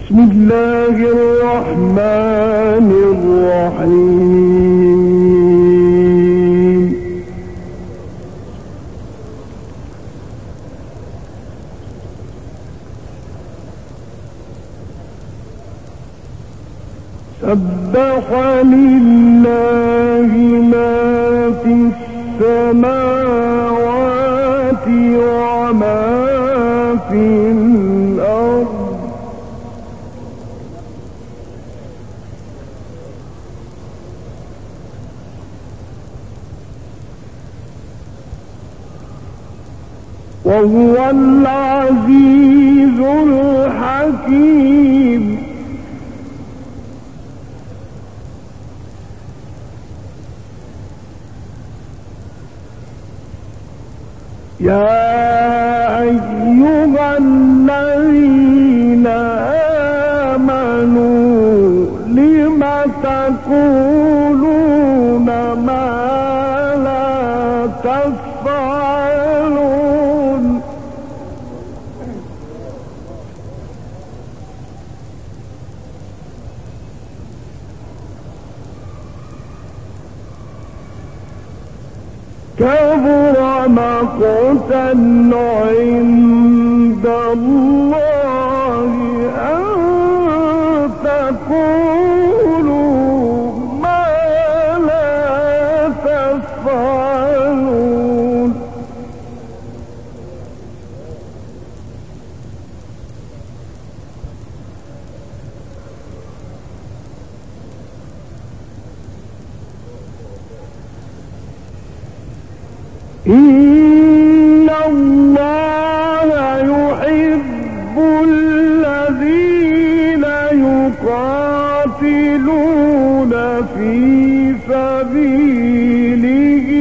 بسم الله الرحمن الرحيم. سبح لله ما في السماوات وما في الأرض وهو العزيز الحكيم. يا أيها الذين آمنوا لم تقولون ما لا تفعلون كبر مقتا عند الله أن تقولوا ما لا تفعلون إن الله يحب الذين يقاتلون في سبيله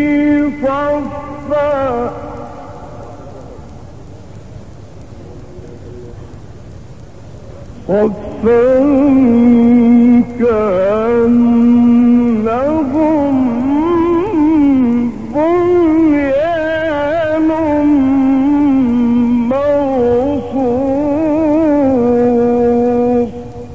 صفا كأنهم بنيان مرصوص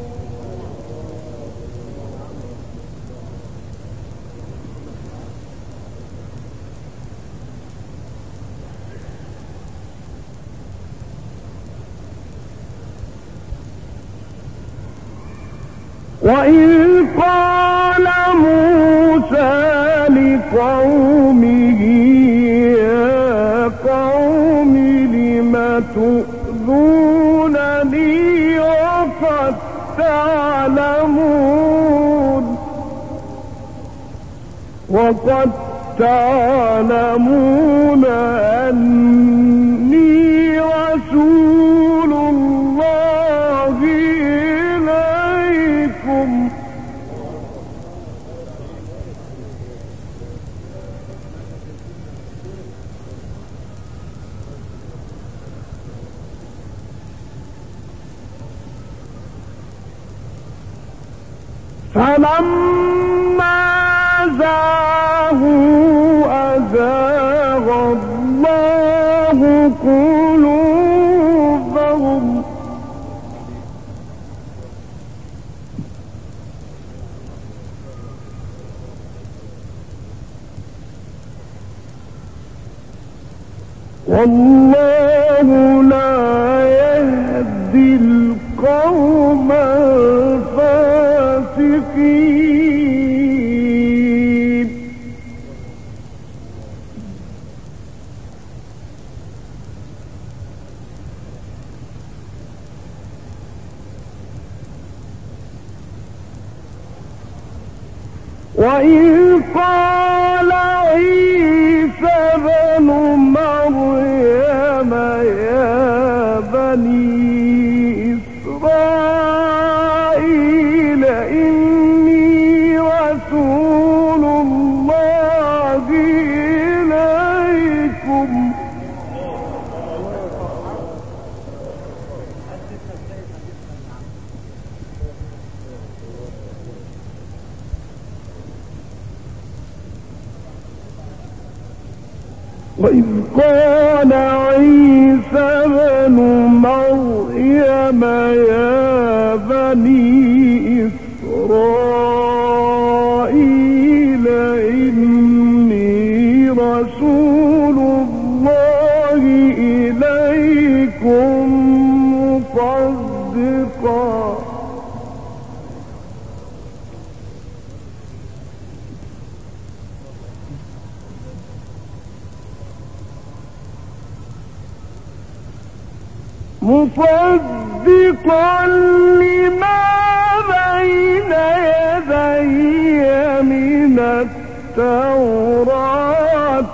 وإذ قال موسى لقومه يا قوم لم تؤذونني وقد تعلمون أني رسول الله إليكم فلما زاغوا أزاغ الله قلوبهم والله لا يهدي القوم الفاسقين. وإذ قال عيسى ابن مريم يا بني إسرائيل إني رسول الله إليكم وإذ قال عيسى ابن مريم يا إسرائيل إني رسول الله إليكم مصدقا لما بين يدي من التوراة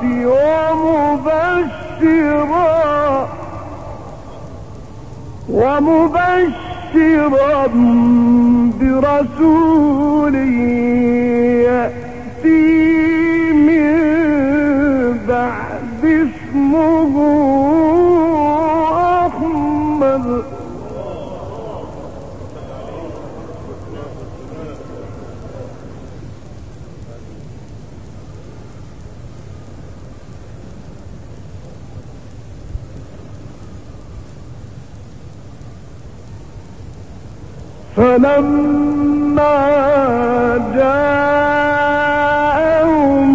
ومبشرا برسول يأتي من بعد اسمه أحمد. فلما جاءهم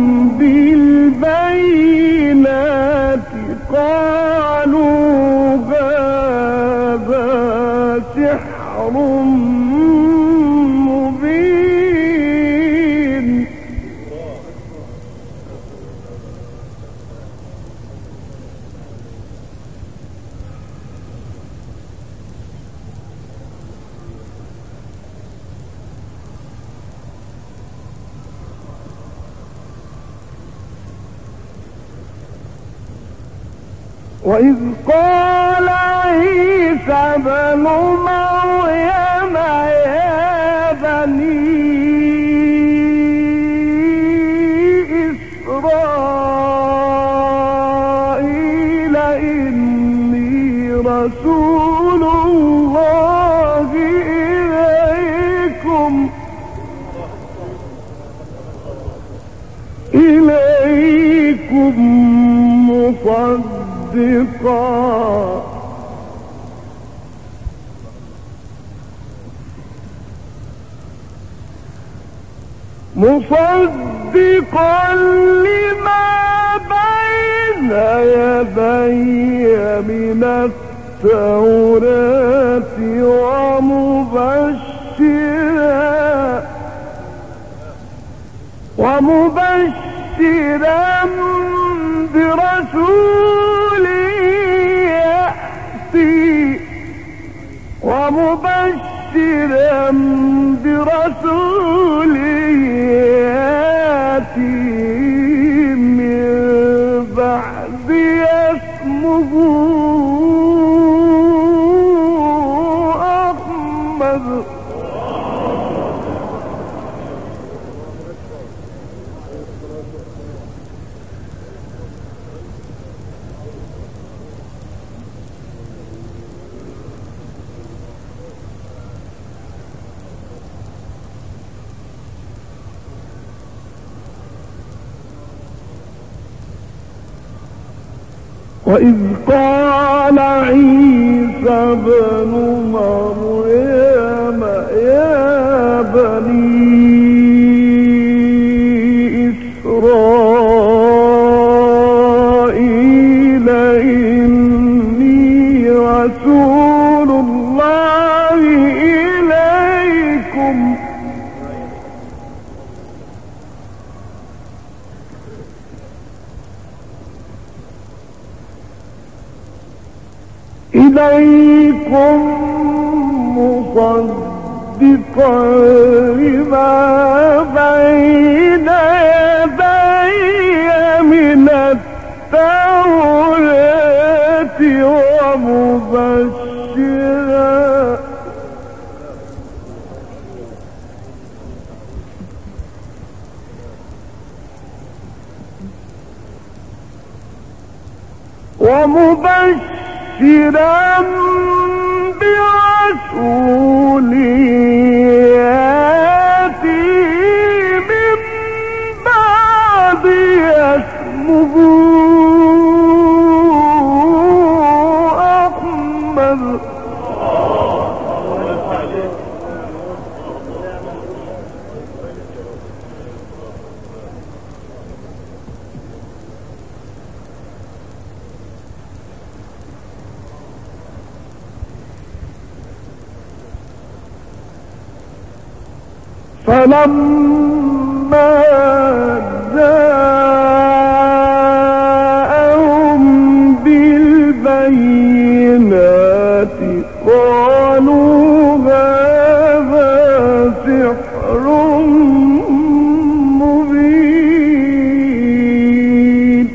بالبينات قالوا هذا سحر مبين. وإذ قال عيسى ابن مريم يا بني إسرائيل إني رسول الله إليكم مصدقا لما بين يدي من التوراة ومبشرا برسول يأتي من بعد اسمه أحمد. وإذ قال عيسى ابن مريم يا بني إسرائيل إني رسول الله إليكم مصدقا لما بين يدي من التوراة ومبشرا برسول يأتي من بعد اسمه أحمد. فلما جاءهم بالبينات قالوا هذا سحر مبين.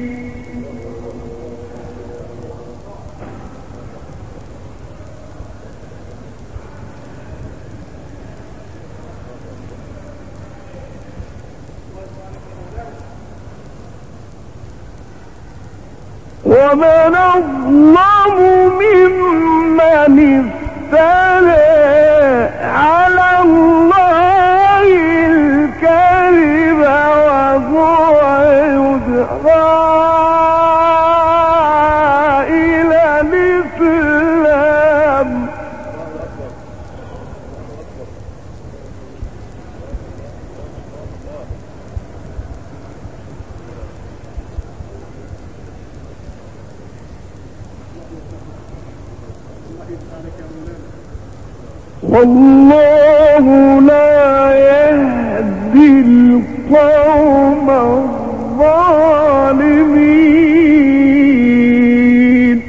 ومن أظلم ممن افترى على الله الكذب وهو يدعى إلى الإسلام. والله لا يهدي القوم الظالمين.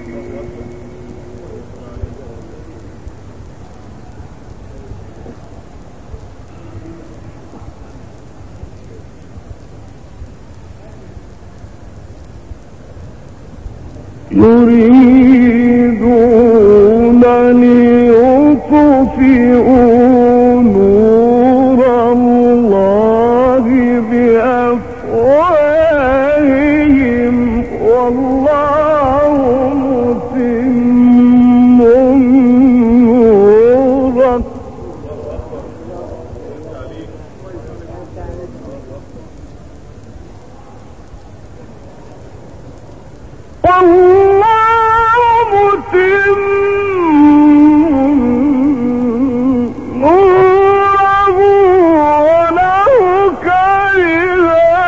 يريدون ليطفئوا نور الله بأفواههم والله متم نوره. والله متم نوره ولو كره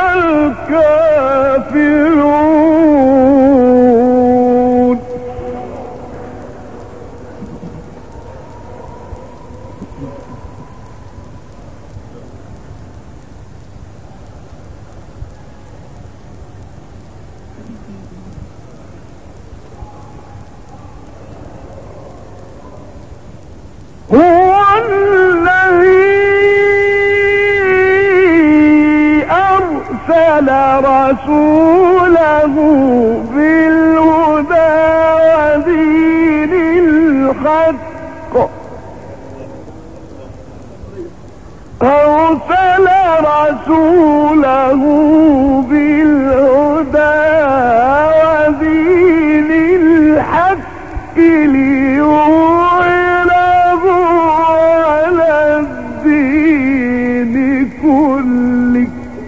الكافرون. هو الذي أرسل رسوله بالهدى ودين الحق أرسل رسوله بالهدى ودين الحق ليظهره على الدين كله.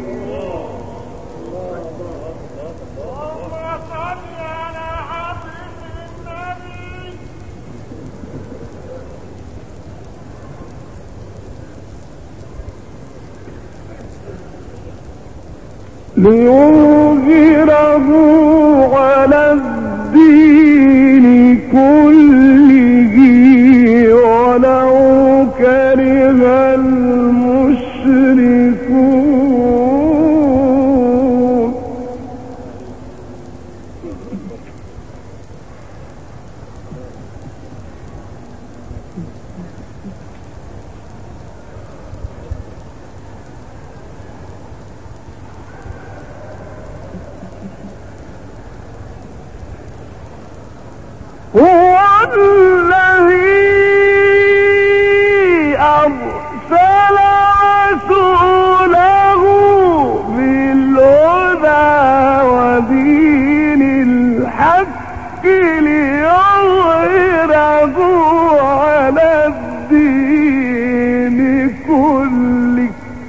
ليظهره على الدين كله ولو كره المشركون. هو الذي أرسل رسوله بالهدى ودين الحق ليظهره على الدين كله.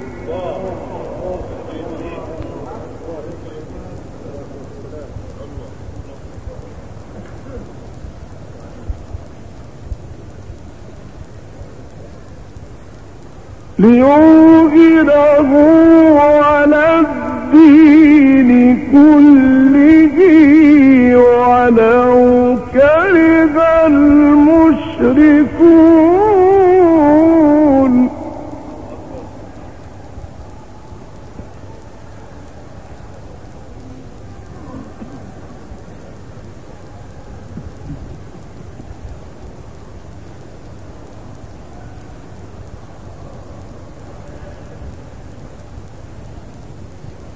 ليظهره على الدين كله ولو كره المشركون.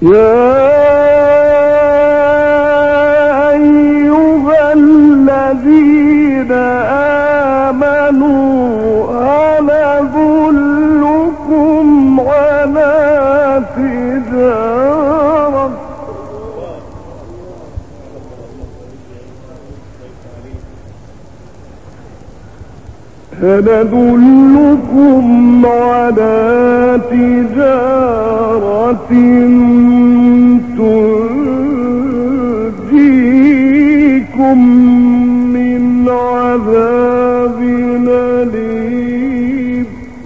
يا أيها الذين آمنوا هل أدلكم على تجارة تنجيكم من عذاب أليم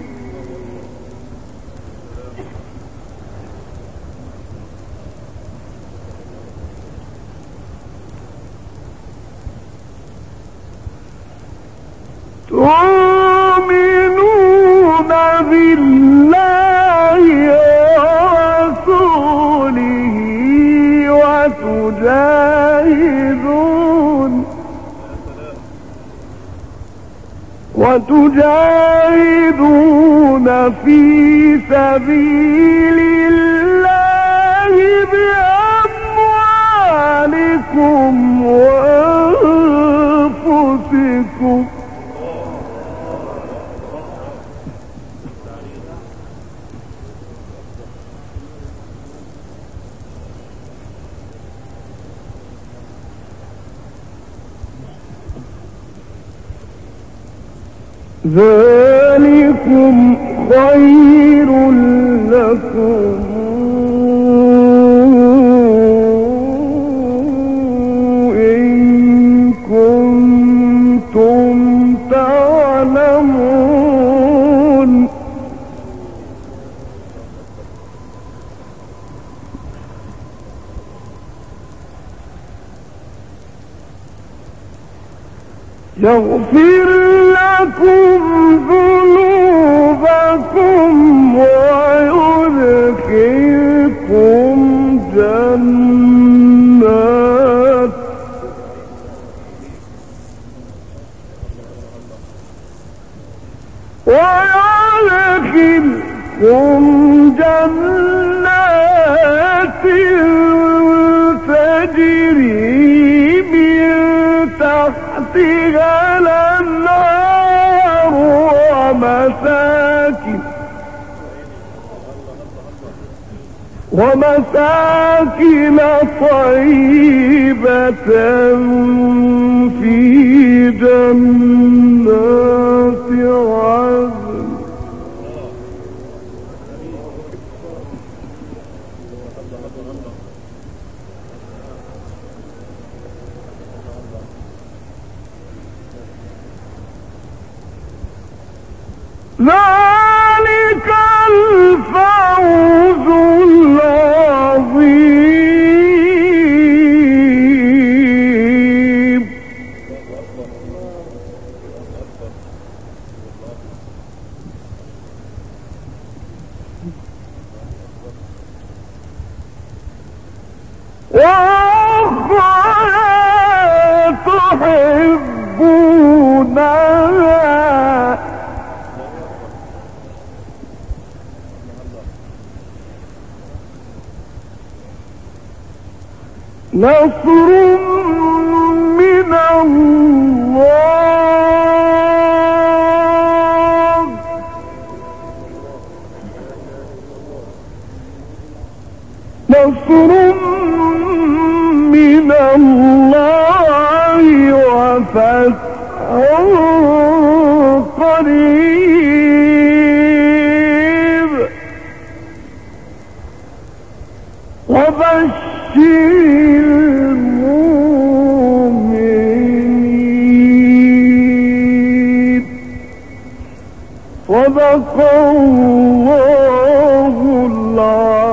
تؤمنون بالله ورسوله وتجاهدون في سبيل الله بأموالكم وأنفسكم ذلكم خير لكم إن كنتم تعلمون يغفر لكم ذنوبكم ويدخلكم جنات تجري من تحتها الأنهار ومساكن طيبة في جنات عدن ذلك الفوز العظيم وأخرى تحبونها نصر من الله نصر من الله وفتح قريب وبشر المؤمنين صدق الله العظيم